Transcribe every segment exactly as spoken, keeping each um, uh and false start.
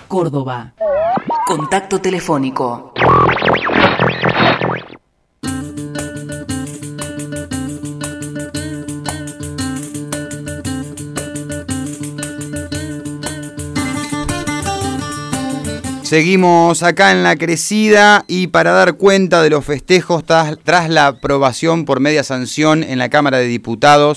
Córdoba. Contacto telefónico. Seguimos acá en La Crecida y para dar cuenta de los festejos tras, tras la aprobación por media sanción en la Cámara de Diputados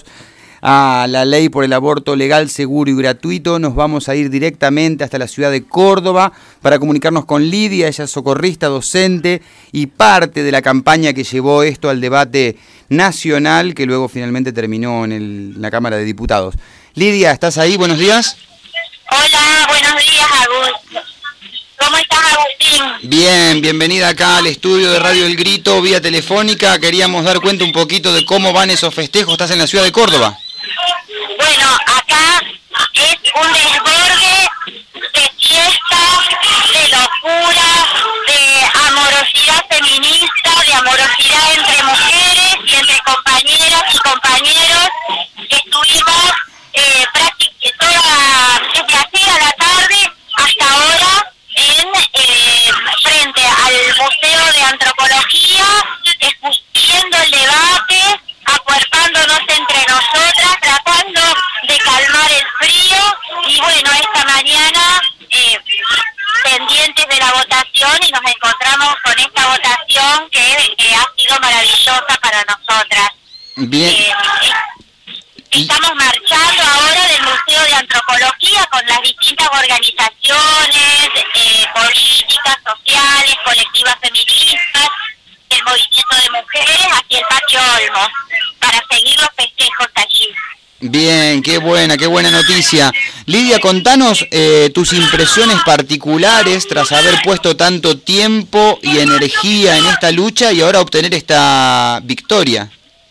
a la ley por el aborto legal, seguro y gratuito, nos vamos a ir directamente hasta la ciudad de Córdoba para comunicarnos con Lidia. Ella es socorrista, docente y parte de la campaña que llevó esto al debate nacional que luego finalmente terminó en, el, en la Cámara de Diputados. Lidia, ¿estás ahí? Buenos días. Hola, buenos días, Agustín. ¿Cómo estás, Agustín? Bien, bienvenida acá al estudio de Radio El Grito, vía telefónica. Queríamos dar cuenta un poquito de cómo van esos festejos. ¿Estás en la ciudad de Córdoba? Bueno, acá es un desborde de fiesta, de locura, de amorosidad feminista, de amorosidad entre mujeres y entre compañeras y compañeros. Estuvimos eh, prácticamente toda, desde ayer a la tarde hasta ahora, en eh, frente al Museo de Antropología, discutiendo el debate, acuerpándonos entre nosotras, tratando de calmar el frío, y bueno, esta mañana eh, pendientes de la votación, y nos encontramos con esta votación que, que ha sido maravillosa para nosotras. Bien. Eh, Estamos marchando ahora del Museo de Antropología con las distintas organizaciones eh, políticas, sociales, colectivas feministas, el movimiento de mujeres, hacia el Patio Olmos, para seguir los festejos allí. Bien, qué buena, qué buena noticia. Lidia, contanos eh, tus impresiones particulares tras haber puesto tanto tiempo y energía en esta lucha y ahora obtener esta victoria.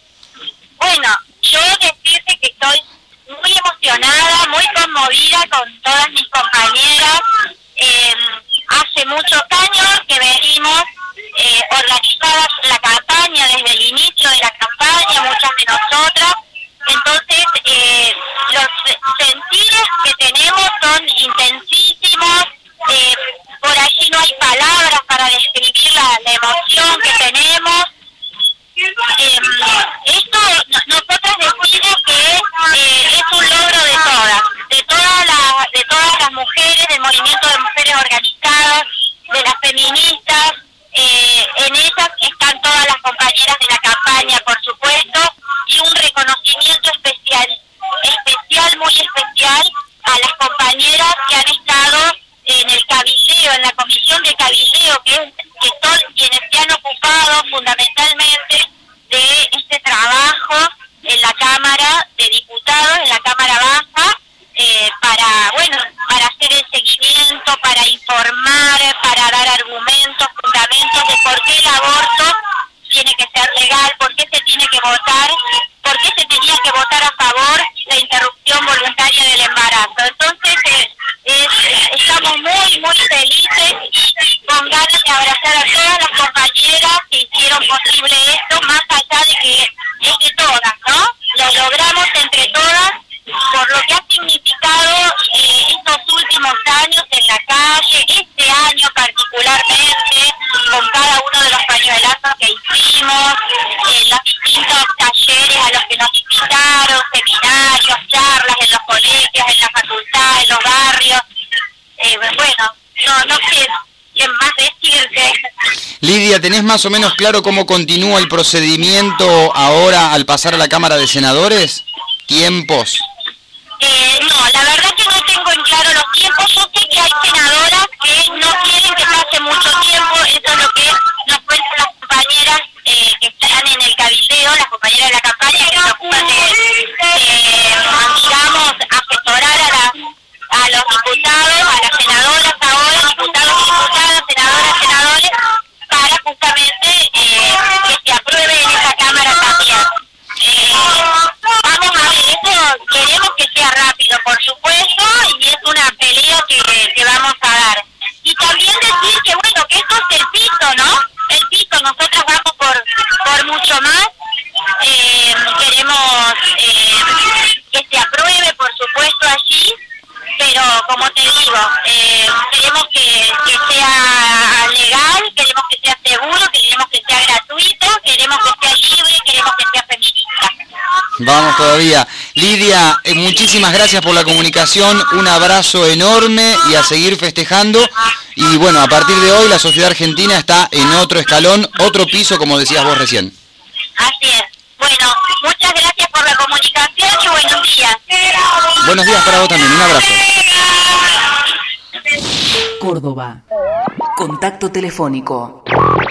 Bueno, yo decirte que estoy muy emocionada, muy conmovida con todas mis compañeras. Eh, hace muchos años que venimos eh, organizadas la campaña, desde el inicio de la campaña, muchas de nosotras. Entonces, eh, los sentires que tenemos son intensísimos. Eh, por allí no hay palabras para describir la, la emoción que tenemos. Eh, esto nosotras decimos que eh, es un logro de todas, de todas las, de todas las mujeres, del movimiento de mujeres organizadas, de las feministas. Eh, en ellas están todas las compañeras de la campaña, por supuesto, y un reconocimiento especial, especial, muy especial a las compañeras que han estado en el cabildeo, en la comisión de cabildeo, que, es, que son quienes se han ocupado fundamentalmente de este trabajo en la Cámara de Diputados, en la Cámara Baja, eh, para, bueno, para hacer el seguimiento, para informar, para dar argumentos, fundamentos de por qué el aborto tiene que ser legal, por qué se tiene que votar, por qué se tenía que votar a favor la interrupción voluntaria del embarazo. Entonces, eh, es, estamos muy, muy felices y con ganas de abrazar a todas las compañeras que hicieron posible esto, más allá de que es de todas, ¿no? Lo logramos entre todas, por lo que ha significado eh, estos últimos años en la calle, este año particularmente, con cada uno de los pañuelazos que hicimos, en los distintos talleres a los que nos invitaron, seminarios, charlas en los colegios, en la facultad, en los barrios. Eh, bueno, no, no sé qué más decirte. Lidia, ¿tenés más o menos claro cómo continúa el procedimiento ahora al pasar a la Cámara de Senadores? ¿Tiempos? Eh, no, la verdad que no tengo en claro los tiempos. Yo sé que hay senadoras que no quieren que pase mucho tiempo. Eso es lo que nos cuentan las compañeras eh, que están en el cabildeo, las compañeras de la campaña, que se ocupan de, de digamos, asesorar a, la, a los diputados, a las senadoras ahora, diputados, diputadas, senadoras, senadores, para justamente eh, que se apruebe en esa Cámara también. Eh, vamos a ver, eso queremos que sea rápido, por supuesto, y es una queremos que, que sea legal, queremos que sea seguro, queremos que sea gratuito, queremos que sea libre, queremos que sea feminista. Vamos todavía. Lidia, eh, muchísimas gracias por la comunicación, un abrazo enorme y a seguir festejando. Y bueno, a partir de hoy la sociedad argentina está en otro escalón, otro piso, como decías vos recién. Así es. Bueno, muchas gracias por la comunicación y buenos días. Buenos días para vos también, un abrazo. Córdoba. Contacto telefónico.